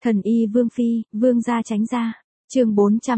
Thần y Vương Phi, Vương gia tránh ra. Chương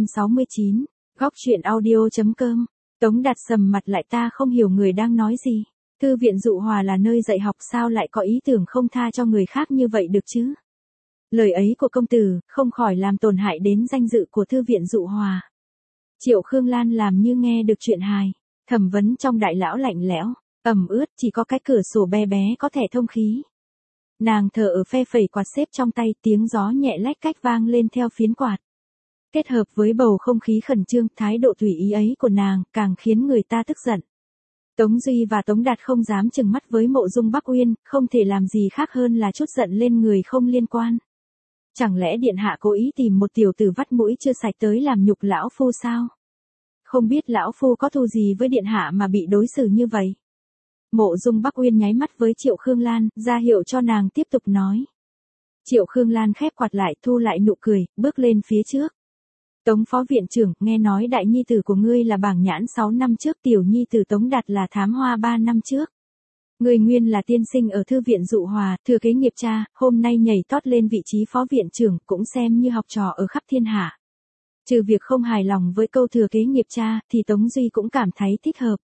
469. Góc truyện audio.com. Tống Đạt sầm mặt lại, ta không hiểu người đang nói gì. Thư viện Dụ Hòa là nơi dạy học, sao lại có ý tưởng không tha cho người khác như vậy được chứ? Lời ấy của công tử không khỏi làm tổn hại đến danh dự của Thư viện Dụ Hòa. Triệu Khương Lan làm như nghe được chuyện hài, thẩm vấn trong đại lão lạnh lẽo, ẩm ướt, chỉ có cái cửa sổ bé bé có thể thông khí. Nàng thở ở phe phẩy quạt xếp trong tay, tiếng gió nhẹ lách cách vang lên theo phiến quạt. Kết hợp với bầu không khí khẩn trương, thái độ tùy ý ấy của nàng càng khiến người ta tức giận. Tống Duy và Tống Đạt không dám chừng mắt với Mộ Dung Bắc Uyên, không thể làm gì khác hơn là trút giận lên người không liên quan. Chẳng lẽ điện hạ cố ý tìm một tiểu tử vắt mũi chưa sạch tới làm nhục lão phu sao? Không biết lão phu có thù gì với điện hạ mà bị đối xử như vậy? Mộ Dung Bắc Uyên nháy mắt với Triệu Khương Lan, ra hiệu cho nàng tiếp tục nói. Triệu Khương Lan khép quạt lại, thu lại nụ cười, bước lên phía trước. Tống phó viện trưởng, nghe nói đại nhi tử của ngươi là bảng nhãn 6 năm trước, tiểu nhi tử Tống Đạt là thám hoa 3 năm trước. Ngươi nguyên là tiên sinh ở Thư viện Dụ Hòa, thừa kế nghiệp cha, hôm nay nhảy tót lên vị trí phó viện trưởng, cũng xem như học trò ở khắp thiên hạ. Trừ việc không hài lòng với câu thừa kế nghiệp cha, thì Tống Duy cũng cảm thấy thích hợp.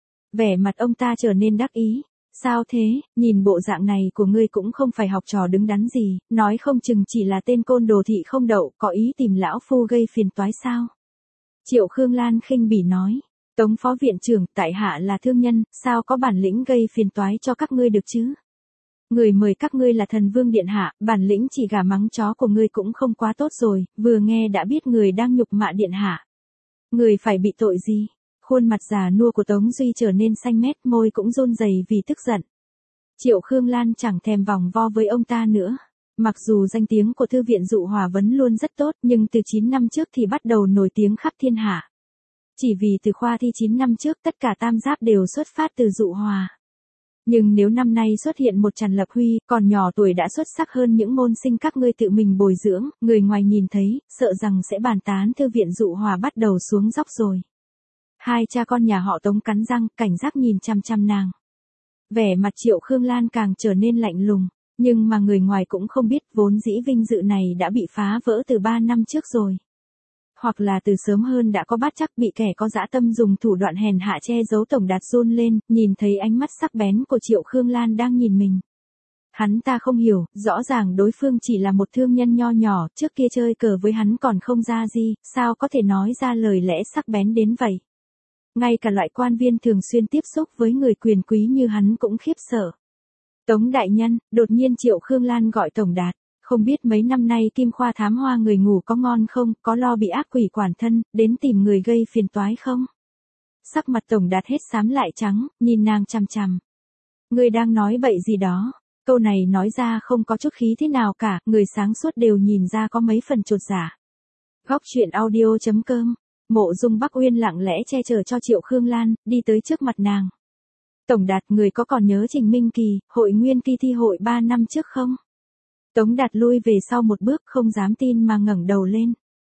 Vẻ mặt ông ta trở nên đắc ý. Sao thế, nhìn bộ dạng này của ngươi cũng không phải học trò đứng đắn gì, nói không chừng chỉ là tên côn đồ thị không đậu, có ý tìm lão phu gây phiền toái sao? Triệu Khương Lan khinh bỉ nói. Tống phó viện trưởng, tại hạ là thương nhân, sao có bản lĩnh gây phiền toái cho các ngươi được chứ? Người mời các ngươi là thần vương điện hạ, bản lĩnh chỉ gà mắng chó của ngươi cũng không quá tốt rồi, vừa nghe đã biết người đang nhục mạ điện hạ. Người phải bị tội gì? Khuôn mặt già nua của Tống Duy trở nên xanh mét, môi cũng run rẩy vì tức giận. Triệu Khương Lan chẳng thèm vòng vo với ông ta nữa. Mặc dù danh tiếng của Thư viện Dụ Hòa vẫn luôn rất tốt, nhưng từ 9 năm trước thì bắt đầu nổi tiếng khắp thiên hạ. Chỉ vì từ khoa thi 9 năm trước tất cả tam giáp đều xuất phát từ Dụ Hòa. Nhưng nếu năm nay xuất hiện một Trần Lập Huy, còn nhỏ tuổi đã xuất sắc hơn những môn sinh các ngươi tự mình bồi dưỡng, người ngoài nhìn thấy, sợ rằng sẽ bàn tán Thư viện Dụ Hòa bắt đầu xuống dốc rồi. Hai cha con nhà họ Tống cắn răng, cảnh giác nhìn chăm chăm nàng. Vẻ mặt Triệu Khương Lan càng trở nên lạnh lùng, nhưng mà người ngoài cũng không biết vốn dĩ vinh dự này đã bị phá vỡ từ 3 năm trước rồi. Hoặc là từ sớm hơn đã có bát chắc, bị kẻ có dã tâm dùng thủ đoạn hèn hạ che giấu. Tổng Đạt run lên, nhìn thấy ánh mắt sắc bén của Triệu Khương Lan đang nhìn mình. Hắn ta không hiểu, rõ ràng đối phương chỉ là một thương nhân nho nhỏ, trước kia chơi cờ với hắn còn không ra gì, sao có thể nói ra lời lẽ sắc bén đến vậy. Ngay cả loại quan viên thường xuyên tiếp xúc với người quyền quý như hắn cũng khiếp sợ. Tống đại nhân, đột nhiên Triệu Khương Lan gọi Tổng Đạt, không biết mấy năm nay Kim Khoa thám hoa người ngủ có ngon không, có lo bị ác quỷ quản thân, đến tìm người gây phiền toái không? Sắc mặt Tổng Đạt hết xám lại trắng, nhìn nàng chằm chằm. Người đang nói bậy gì đó, câu này nói ra không có chút khí thế nào cả, người sáng suốt đều nhìn ra có mấy phần chột dạ. Góc truyện audio.com. Mộ Dung Bắc Uyên lặng lẽ che chở cho Triệu Khương Lan, đi tới trước mặt nàng. Tổng Đạt, người có còn nhớ Trình Minh Kỳ, hội nguyên kỳ thi hội 3 năm trước không? Tống Đạt lui về sau một bước, không dám tin mà ngẩng đầu lên.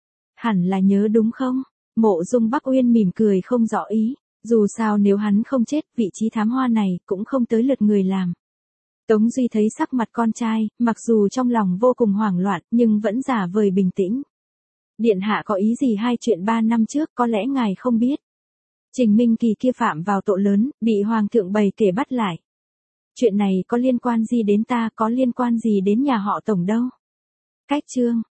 Hẳn là nhớ đúng không? Mộ Dung Bắc Uyên mỉm cười không rõ ý, dù sao nếu hắn không chết, vị trí thám hoa này cũng không tới lượt người làm. Tống Duy thấy sắc mặt con trai, mặc dù trong lòng vô cùng hoảng loạn, nhưng vẫn giả vời bình tĩnh. Điện hạ có ý gì hai chuyện 3 năm trước, có lẽ ngài không biết. Trình Minh Kỳ kia phạm vào tội lớn, bị hoàng thượng bày kể bắt lại. Chuyện này có liên quan gì đến ta, có liên quan gì đến nhà họ Tổng đâu. Cách chương.